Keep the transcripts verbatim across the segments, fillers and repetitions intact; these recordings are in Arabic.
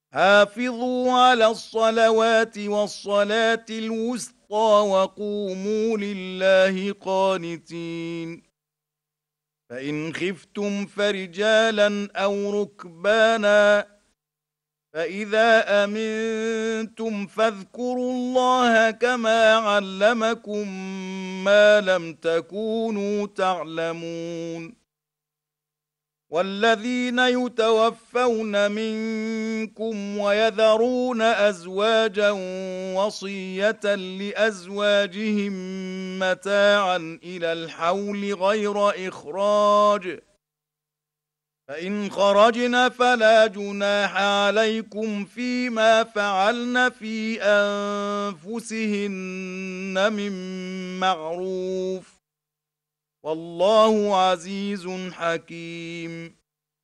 حافظوا على الصلوات والصلاة الوسطى وقوموا لله قانتين. فإن خفتم فرجالا أو ركبانا فإذا أمنتم فاذكروا الله كما علمكم ما لم تكونوا تعلمون. والذين يتوفون منكم ويذرون أزواجا وصية لأزواجهم متاعا إلى الحول غير إخراج، فإن خرجن فلا جناح عليكم فيما فعلن في أنفسهن من معروف، والله عزيز حكيم.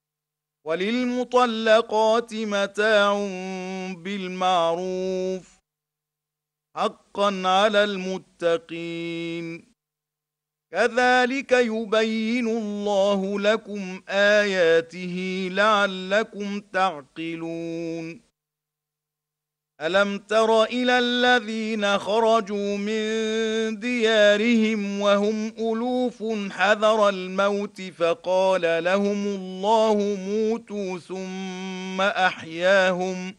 وللمطلقات متاع بالمعروف حقا على المتقين. كذلك يبين الله لكم آياته لعلكم تعقلون. ألم تر إلى الذين خرجوا من ديارهم وهم ألوف حذر الموت فقال لهم الله موتوا ثم أحياهم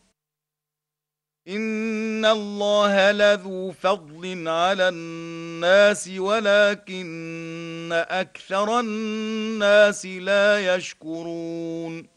إن الله لذو فضل على الناس ولكن أكثر الناس لا يشكرون.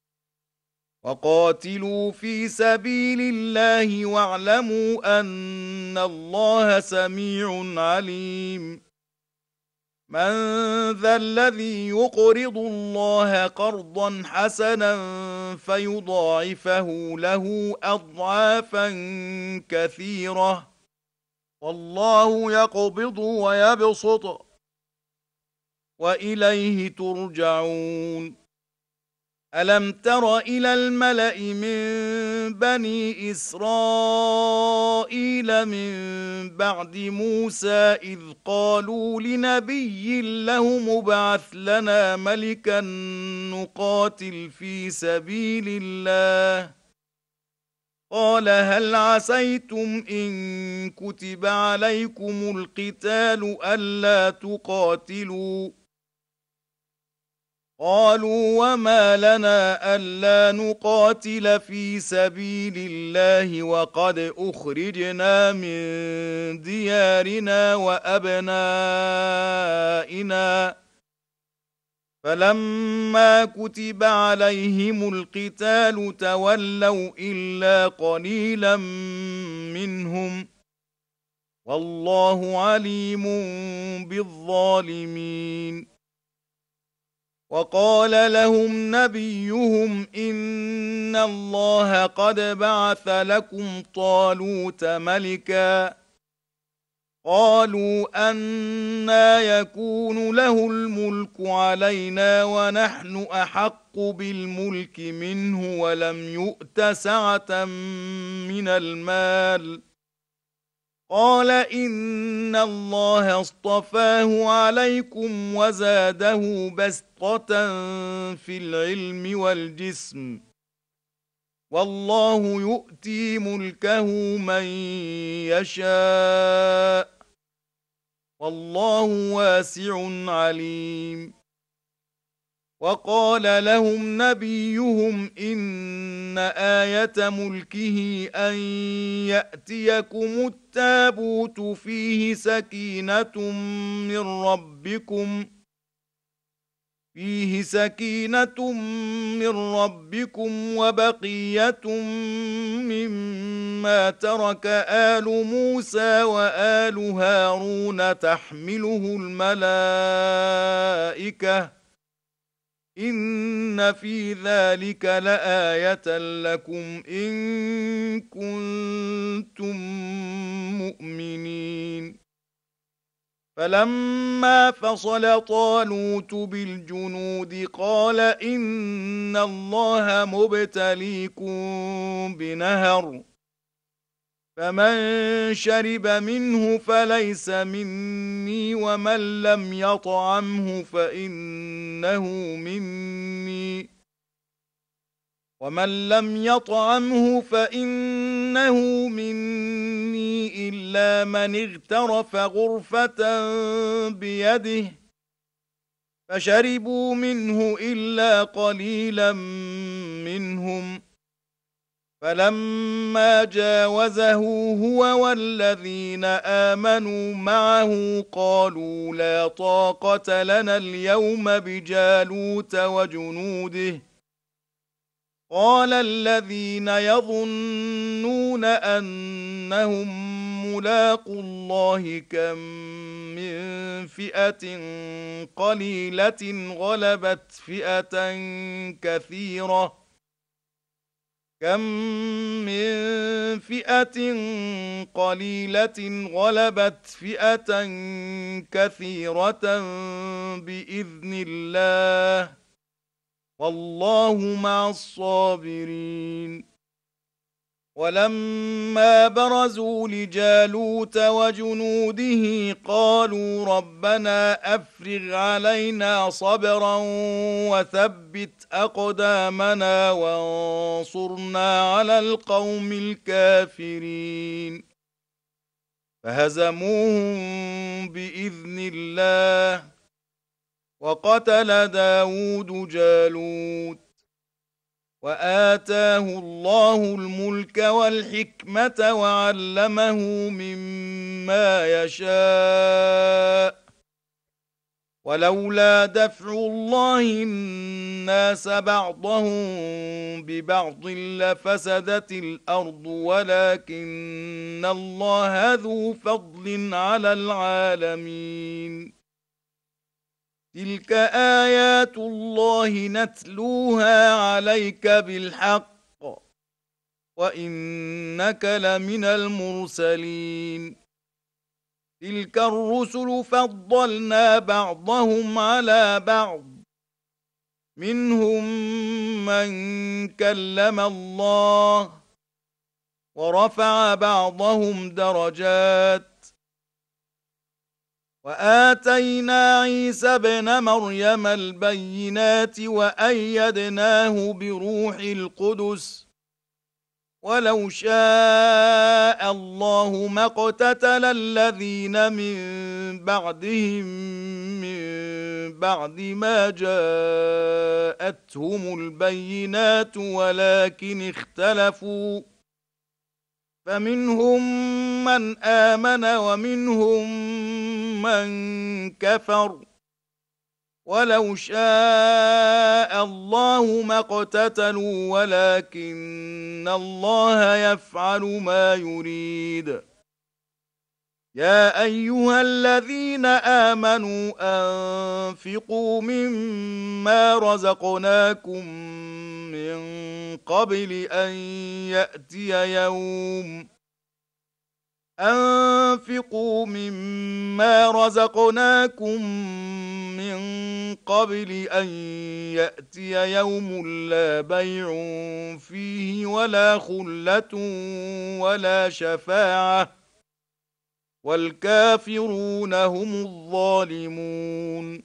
وقاتلوا في سبيل الله واعلموا أن الله سميع عليم. من ذا الذي يقرض الله قرضا حسنا فيضاعفه له أضعافا كثيرة والله يقبض ويبسط وإليه ترجعون. ألم تر إلى الملأ من بني إسرائيل من بعد موسى إذ قالوا لنبي له مبعث لنا ملكا نقاتل في سبيل الله قال هل عسيتم إن كتب عليكم القتال ألا تقاتلوا قالوا وما لنا ألا نقاتل في سبيل الله وقد أخرجنا من ديارنا وأبنائنا فلما كتب عليهم القتال تولوا إلا قليلا منهم والله عليم بالظالمين. وقال لهم نبيهم إن الله قد بعث لكم طالوت ملكا قالوا أنى يكون له الملك علينا ونحن أحق بالملك منه ولم يؤت سعة من المال قال إن الله اصطفاه عليكم وزاده بسطة في العلم والجسم والله يؤتي ملكه من يشاء والله واسع عليم. وقال لهم نبيهم إن آية ملكه أن يأتيكم التابوت فيه سكينة من ربكم فيه سكينة من ربكم وبقية مما ترك آل موسى وآل هارون تحمله الملائكة إن في ذلك لآية لكم إن كنتم مؤمنين. فلما فصل طالوت بالجنود قال إن الله مبتليكم بنهر فمن شرب منه فليس مني ومن لم يطعمه فإنه مني ومن لم يطعمه فإنه مني إلا من اغترف غرفة بيده فشربوا منه إلا قليلا منهم فلما جاوزه هو والذين آمنوا معه قالوا لا طاقة لنا اليوم بجالوت وجنوده قال الذين يظنون أنهم ملاقو الله كم من فئة قليلة غلبت فئة كثيرة كم من فئة قليلة غلبت فئة كثيرة بإذن الله والله مع الصابرين ولما برزوا لجالوت وجنوده قالوا ربنا أفرغ علينا صبرا وثبت أقدامنا وانصرنا على القوم الكافرين فهزموهم بإذن الله وقتل داود جالوت وآتاه الله الملك والحكمة وعلمه مما يشاء ولولا دفع الله الناس بعضهم ببعض لفسدت الأرض ولكن الله ذو فضل على العالمين تلك آيات الله نتلوها عليك بالحق وإنك لمن المرسلين تلك الرسل فضلنا بعضهم على بعض منهم من كلم الله ورفع بعضهم درجات وآتينا عيسى ابن مريم البينات وأيدناه بروح القدس ولو شاء الله ما اقتتل الذين من بعدهم من بعد ما جاءتهم البينات ولكن اختلفوا فمنهم من آمن ومنهم من كفر ولو شاء الله ما اقتتلوا ولكن الله يفعل ما يريد يا أيها الذين آمنوا أنفقوا مما رزقناكم من قبل أن يأتي يوم أنفقوا مما رزقناكم من قبل أن يأتي يوم لا بيع فيه ولا خلة ولا شفاعة والكافرون هم الظالمون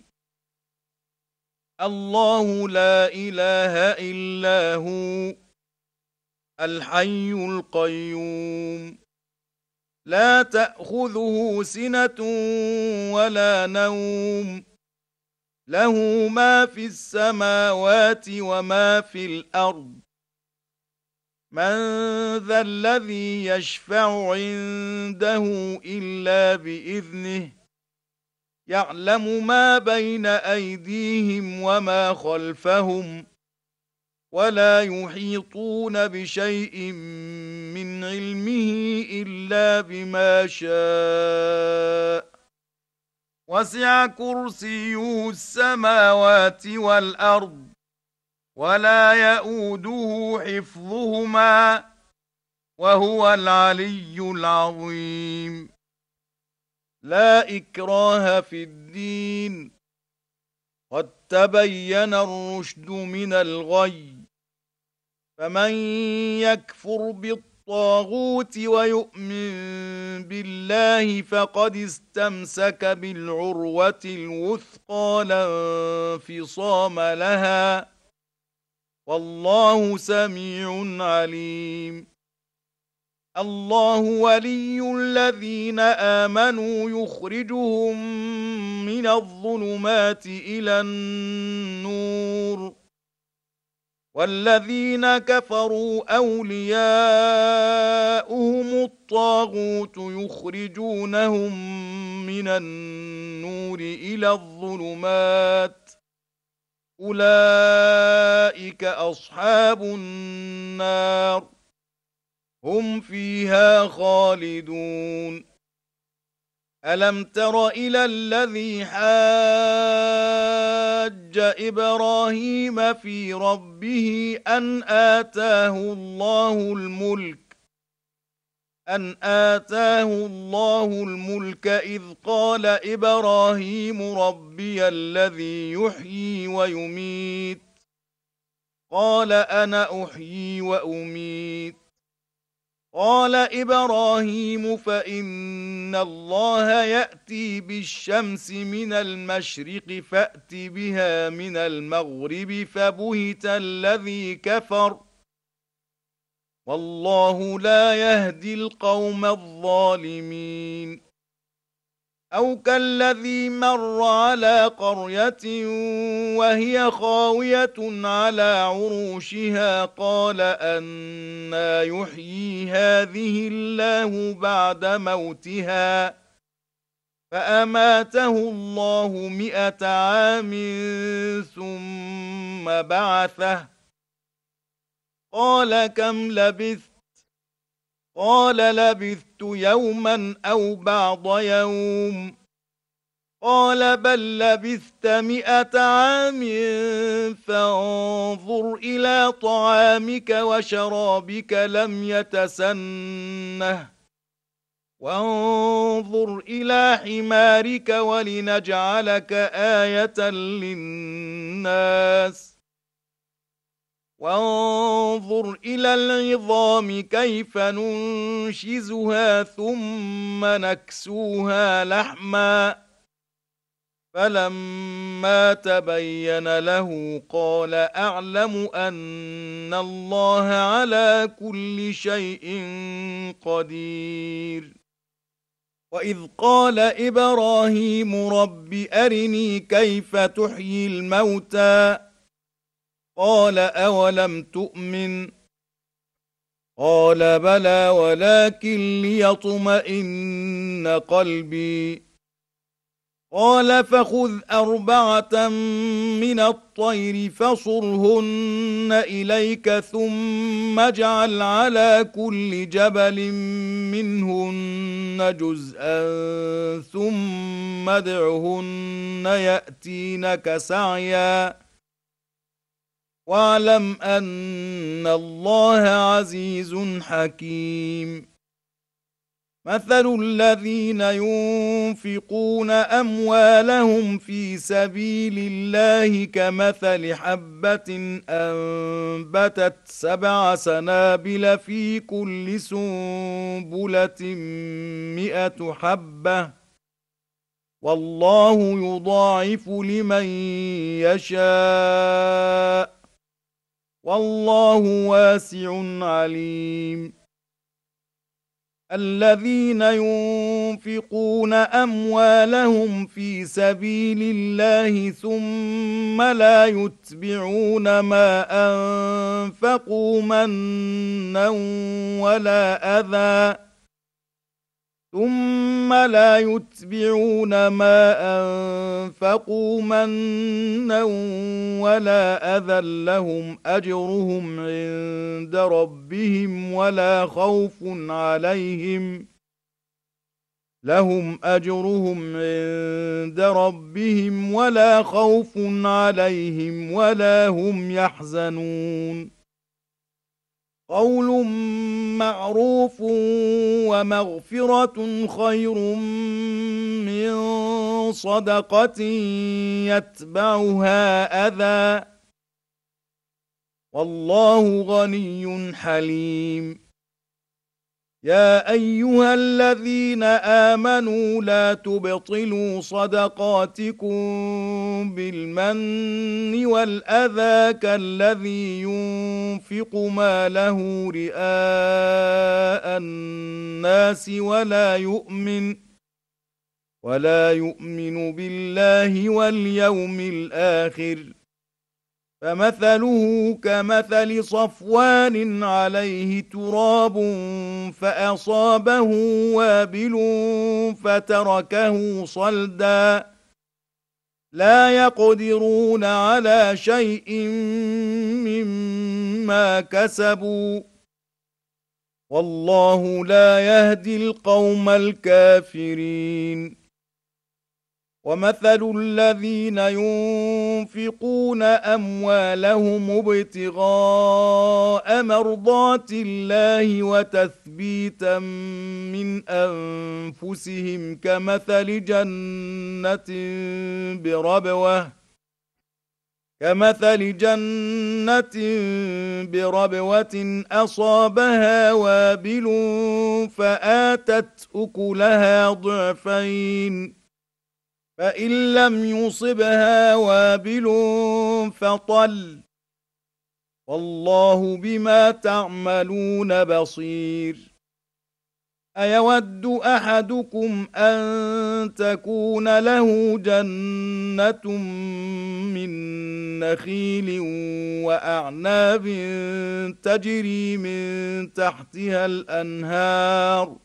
الله لا إله إلا هو الحي القيوم لا تأخذه سنة ولا نوم له ما في السماوات وما في الأرض من ذا الذي يشفع عنده إلا بإذنه يعلم ما بين أيديهم وما خلفهم ولا يحيطون بشيء من علمه إلا بما شاء وسع كرسيه السماوات والأرض ولا يؤوده حفظهما وهو العلي العظيم لا إكراه في الدين قد تبين الرشد من الغي فمن يكفر بالطاغوت ويؤمن بالله فقد استمسك بالعروة الوثقى لا انفصام لها والله سميع عليم. الله ولي الذين آمنوا يخرجهم من الظلمات إلى النور، والذين كفروا أولياؤهم الطاغوت يخرجونهم من النور إلى الظلمات، أولئك أصحاب النار هم فيها خالدون. ألم تر إلى الذي حاج إبراهيم في ربه أن آتاه الله الملك أن آتاه الله الملك إذ قال إبراهيم ربي الذي يحيي ويميت قال أنا أحيي وأميت قال إبراهيم فإن الله يأتي بالشمس من المشرق فأت بها من المغرب فبهت الذي كفر والله لا يهدي القوم الظالمين. أو كالذي مر على قرية وهي خاوية على عروشها قال أنى يحيي هذه الله بعد موتها فأماته الله مئة عام ثم بعثه قال كم لبثت قال لبثت يوما أو بعض يوم قال بل لبثت مئة عام فانظر إلى طعامك وشرابك لم يتسنه وانظر إلى حمارك ولنجعلك آية للناس وانظر إلى العظام كيف ننشزها ثم نكسوها لحما فلما تبين له قال أعلم أن الله على كل شيء قدير. وإذ قال إبراهيم رب أرني كيف تحيي الموتى قال أولم تؤمن قال بلى ولكن ليطمئن قلبي قال فخذ أربعة من الطير فصرهن إليك ثم اجعل على كل جبل منهن جزءا ثم ادعهن يأتينك سعيا واعلم أن الله عزيز حكيم. مثل الذين ينفقون أموالهم في سبيل الله كمثل حبة أنبتت سبع سنابل في كل سنبلة مئة حبة والله يضاعف لمن يشاء والله واسع عليم. الذين ينفقون أموالهم في سبيل الله ثم لا يتبعون ما أنفقوا منا ولا أذى ثم لا يتبعون ما أنفقوا منا ولا أذى لهم أجرهم عند ربهم ولا خوف عليهم لهم أجرهم عند ربهم ولا خوف عليهم ولا هم يحزنون. قول معروف ومغفرة خير من صدقة يتبعها أذى والله غني حليم. يا أيها الذين آمنوا لا تبطلوا صدقاتكم بالمن والأذى كالذي ينفق ماله رئاء الناس ولا يؤمن ولا يؤمن بالله واليوم الآخر فمثله كمثل صفوان عليه تراب فأصابه وابل فتركه صلدا لا يقدرون على شيء مما كسبوا والله لا يهدي القوم الكافرين ومثل الذين ينفقون أموالهم ابتغاء مرضات الله وتثبيتا من أنفسهم كمثل جنة بربوة كمثل جنة بربوة أصابها وابل فآتت أكلها ضعفين فإن لم يصبها وابل فطل والله بما تعملون بصير أيود أحدكم أن تكون له جنة من نخيل وأعناب تجري من تحتها الأنهار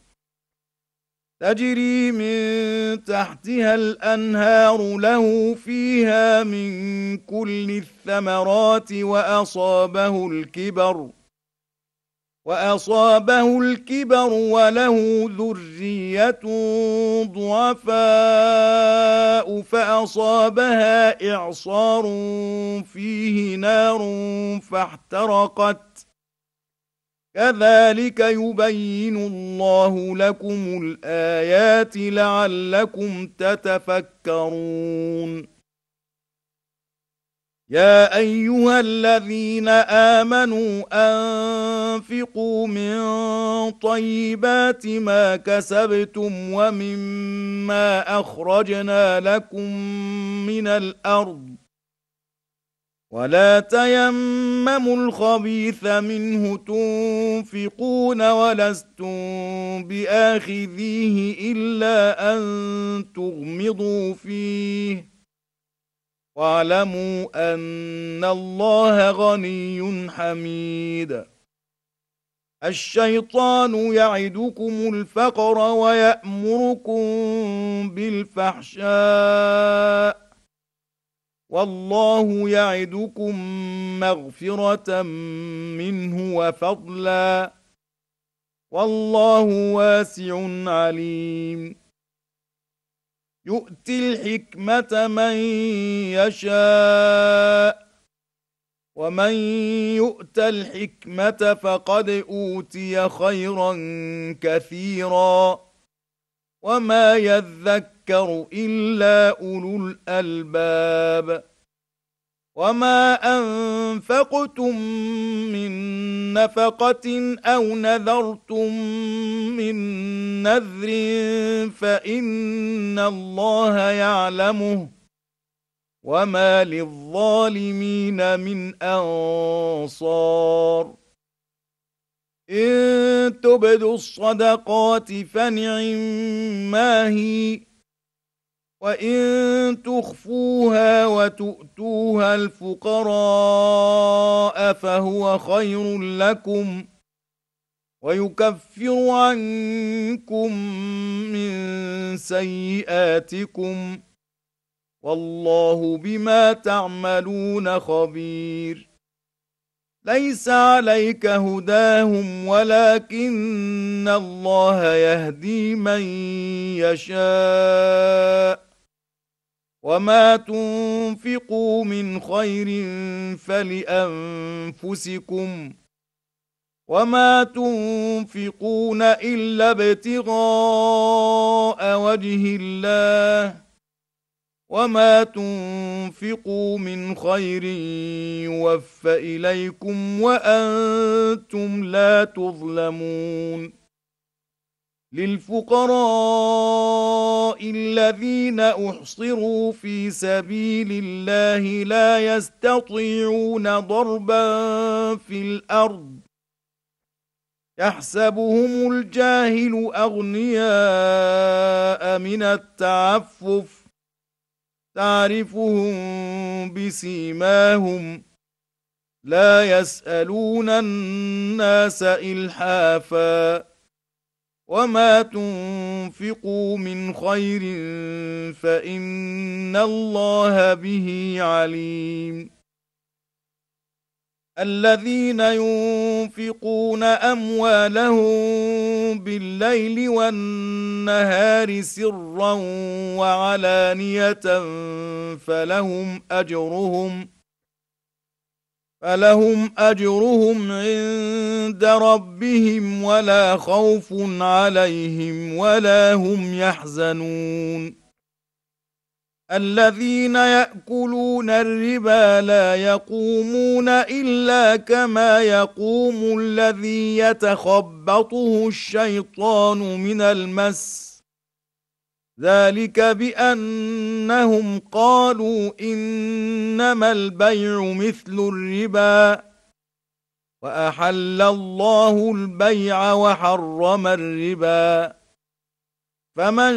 تجري من تحتها الأنهار له فيها من كل الثمرات وأصابه الكبر وأصابه الكبر وله ذرية ضعفاء فأصابها إعصار فيه نار فاحترقت كذلك يبين الله لكم الآيات لعلكم تتفكرون يا أيها الذين آمنوا أنفقوا من طيبات ما كسبتم ومما أخرجنا لكم من الأرض ولا تيمموا الخبيث منه تنفقون ولستم بآخذيه إلا أن تغمضوا فيه واعلموا أن الله غني حميد الشيطان يعدكم الفقر ويأمركم بالفحشاء والله يعدكم مغفرة منه وفضلا والله واسع عليم يؤتي الحكمة من يشاء ومن يؤت الحكمة فقد أوتي خيرا كثيرا وما يذكر إلا أولو الألباب وما أنفقتم من نفقة أو نذرتم من نذر فإن الله يعلمه وما للظالمين من أنصار إن تبدوا الصدقات فنعما هي وإن تخفوها وتؤتوها الفقراء فهو خير لكم ويكفر عنكم من سيئاتكم والله بما تعملون خبير ليس عليك هداهم ولكن الله يهدي من يشاء وما تنفقوا من خير فلأنفسكم وما تنفقون إلا ابتغاء وجه الله وما تنفقوا من خير يوفى إليكم وأنتم لا تظلمون للفقراء الذين أحصروا في سبيل الله لا يستطيعون ضربا في الأرض يحسبهم الجاهل أغنياء من التعفف تعرفهم بسيماهم لا يسألون الناس إلحافا وما تنفقوا من خير فإن الله به عليم الذين ينفقون أموالهم بالليل والنهار سرا وعلانية فلهم أجرهم فلهم أجرهم عند ربهم ولا خوف عليهم ولا هم يحزنون الذين يأكلون الربا لا يقومون إلا كما يقوم الذي يتخبطه الشيطان من المس ذلك بأنهم قالوا إنما البيع مثل الربا وأحل الله البيع وحرم الربا فمن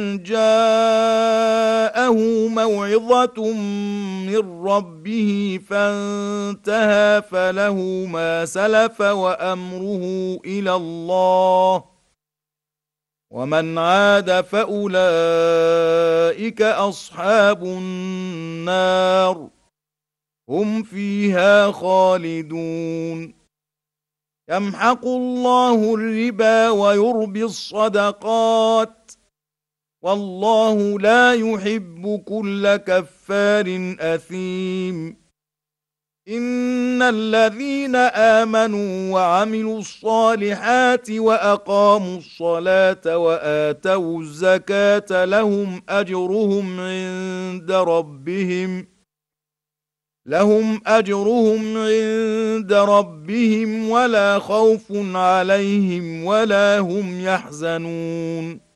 جاءه موعظة من ربه فانتهى فله ما سلف وأمره إلى الله ومن عاد فأولئك أصحاب النار هم فيها خالدون يمحق الله الربا ويربي الصدقات والله لا يحب كل كفار أثيم إن الذين آمنوا وعملوا الصالحات وأقاموا الصلاة وآتوا الزكاة لهم أجرهم عند ربهم لهم أجرهم عند ربهم ولا خوف عليهم ولا هم يحزنون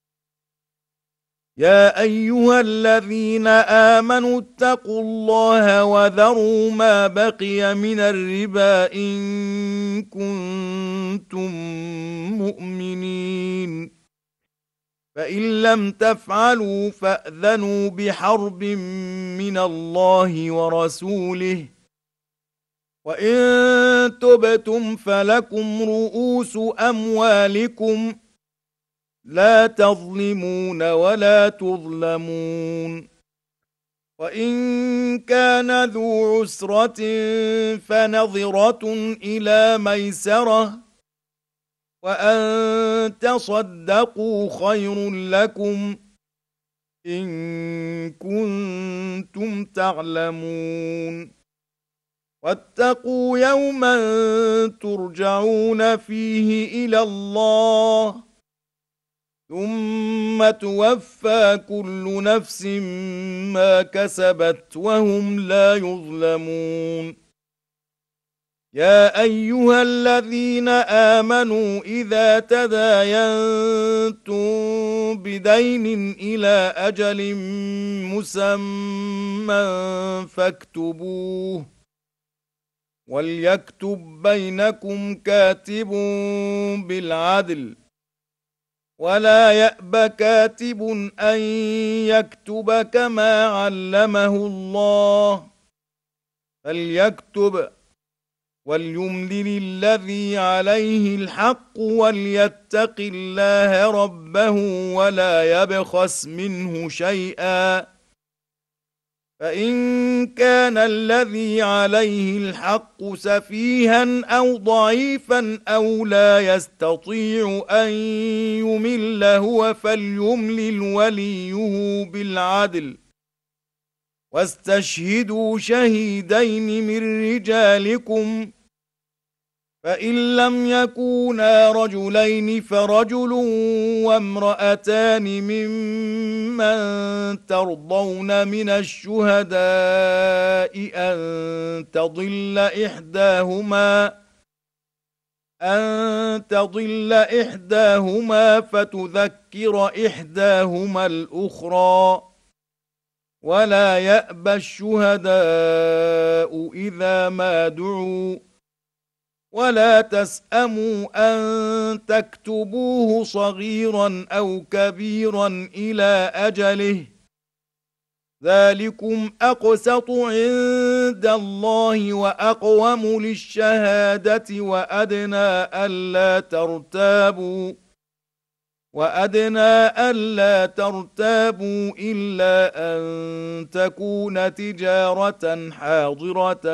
يا أيها الذين آمنوا اتقوا الله وذروا ما بقي من الربا إن كنتم مؤمنين فإن لم تفعلوا فأذنوا بحرب من الله ورسوله وإن تبتم فلكم رؤوس أموالكم لا تظلمون ولا تظلمون وإن كان ذو عسرة فنظرة إلى ميسرة وأن تصدقوا خير لكم إن كنتم تعلمون واتقوا يوما ترجعون فيه إلى الله ثم توفى كل نفس ما كسبت وهم لا يظلمون يا أيها الذين آمنوا إذا تداينتم بدين إلى أجل مسمى فاكتبوه وليكتب بينكم كاتب بالعدل ولا يأب كاتب أن يكتب كما علمه الله فليكتب وليملل الذي عليه الحق وليتق الله ربه ولا يبخس منه شيئا فإن كان الذي عليه الحق سفيها أو ضعيفا أو لا يستطيع أن يمل هو فليملل وليه بالعدل واستشهدوا شهيدين من رجالكم فإن لم يكونا رجلين فرجل وامرأتان ممن ترضون من الشهداء أن تضل إحداهما أن تضل إحداهما فتذكر إحداهما الأخرى ولا يأبى الشهداء إذا ما دعوا ولا تسأموا أن تكتبوه صغيرا أو كبيرا إلى أجله ذلكم أقسط عند الله وأقوم للشهادة وأدنى ألا ترتابوا وأدنى ألا ترتابوا إلا أن تكون تجارة حاضرة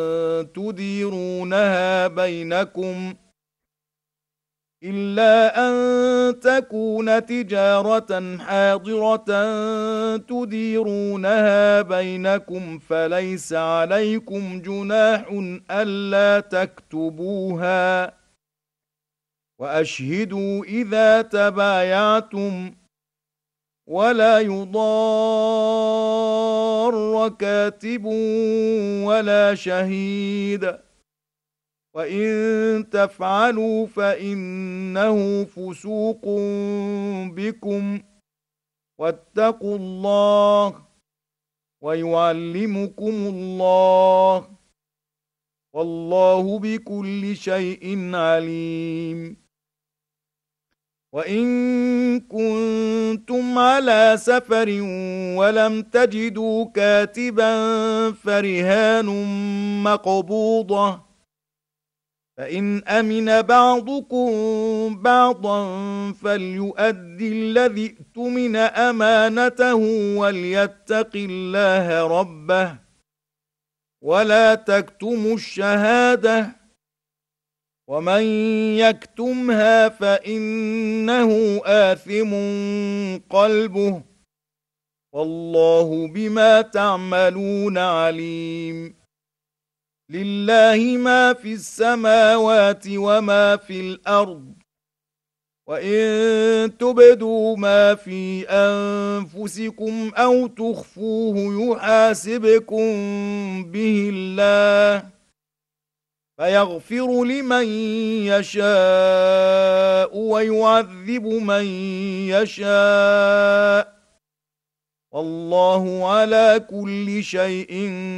تديرونها بينكم إلا أن تكون تجارة حاضرة تديرونها بينكم فليس عليكم جناح ألا تكتبوها وأشهدوا إذا تبايعتم ولا يضار كاتب ولا شهيد وإن تفعلوا فإنه فسوق بكم واتقوا الله ويعلمكم الله والله بكل شيء عليم وإن كنتم على سفر ولم تجدوا كاتبا فرهان مقبوضة فإن أمن بعضكم بعضا فليؤدي الذي ائتمن أمانته وليتق الله ربه ولا تكتموا الشهادة ومن يكتمها فإنه آثم قلبه والله بما تعملون عليم لله ما في السماوات وما في الأرض وإن تبدوا ما في أنفسكم أو تخفوه يحاسبكم به الله فيغفر لمن يشاء ويعذب من يشاء والله على كل شيء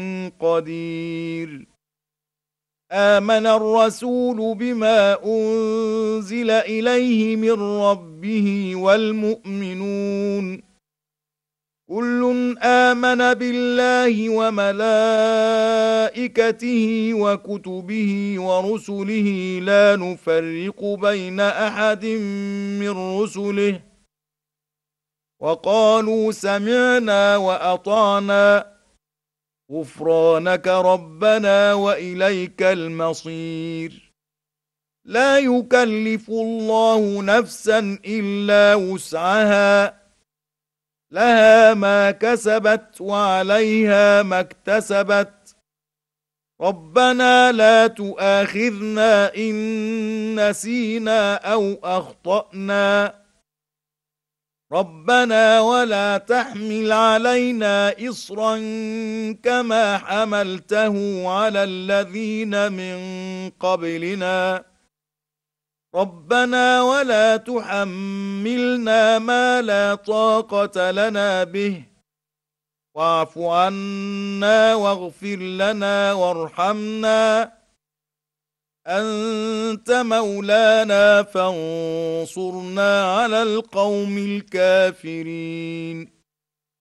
قدير آمن الرسول بما أنزل إليه من ربه والمؤمنون كل آمن بالله وملائكته وكتبه ورسله لا نفرق بين أحد من رسله وقالوا سمعنا وأطعنا غفرانك ربنا وإليك المصير لا يكلف الله نفسا إلا وسعها لها ما كسبت وعليها ما اكتسبت ربنا لا تؤاخذنا إن نسينا أو أخطأنا ربنا ولا تحمل علينا إصرا كما حملته على الذين من قبلنا ربنا ولا تحملنا ما لا طاقة لنا به واعف عنا واغفر لنا وارحمنا أنت مولانا فانصرنا على القوم الكافرين